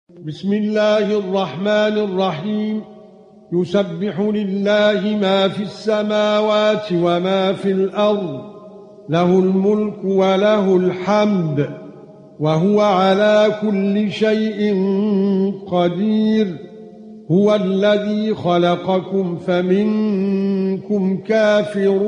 بسم الله الرحمن الرحيم. يسبح لله ما في السماوات وما في الأرض، له الملك وله الحمد، وهو على كل شيء قدير. هو الذي خلقكم فمنكم كافر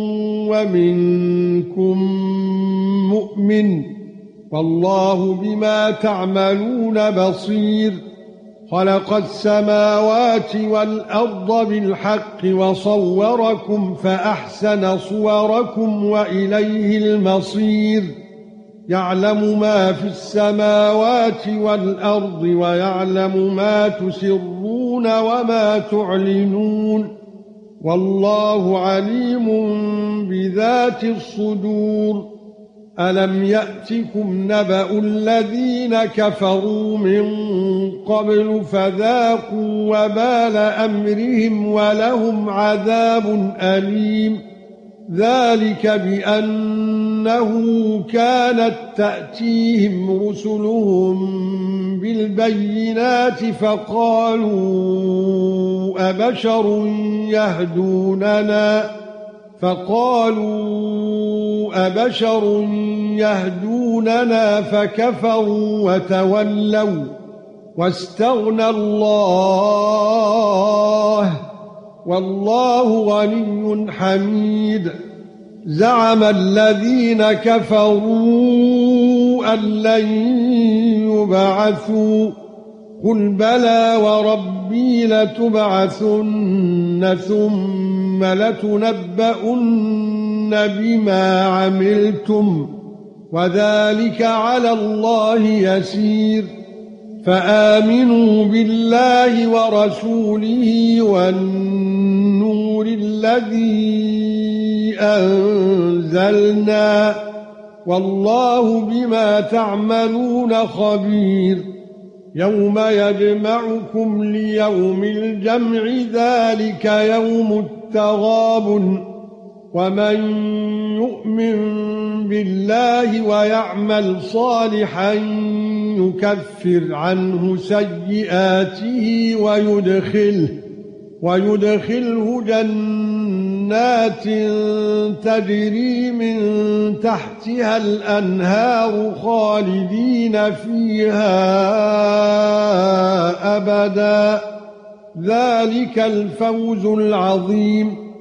ومنكم مؤمن، والله بما تعملون بصير. خلق السماوات والأرض بالحق وصوركم فأحسن صوركم وإليه المصير. يعلم ما في السماوات والأرض ويعلم ما تسرون وما تعلنون، والله عليم بذات الصدور. ألم يأتكم نبأ الذين كفروا من قبل فذاقوا وبال أمرهم ولهم عذاب أليم. ذلك بأنه كانت تأتيهم رسلهم بالبينات فقالوا أبشر يهدوننا فكفروا وتولوا واستغنى الله، والله غني حميد. زعم الذين كفروا أن لن يبعثوا، قل بلى وربي لتبعثن ثم لتنبؤن بما عملتم، وذلك على الله يسير. فآمنوا بالله ورسوله والنور الذي أنزلنا، والله بما تعملون خبير. يوم يجمعكم ليوم الجمع، ذلك يوم التغابن. ومن يؤمن بالله ويعمل صالحا يكفر عنه سيئاته ويدخله جنات تجري من تحتها الأنهار خالدين فيها أبدا. ذلك الفوز العظيم.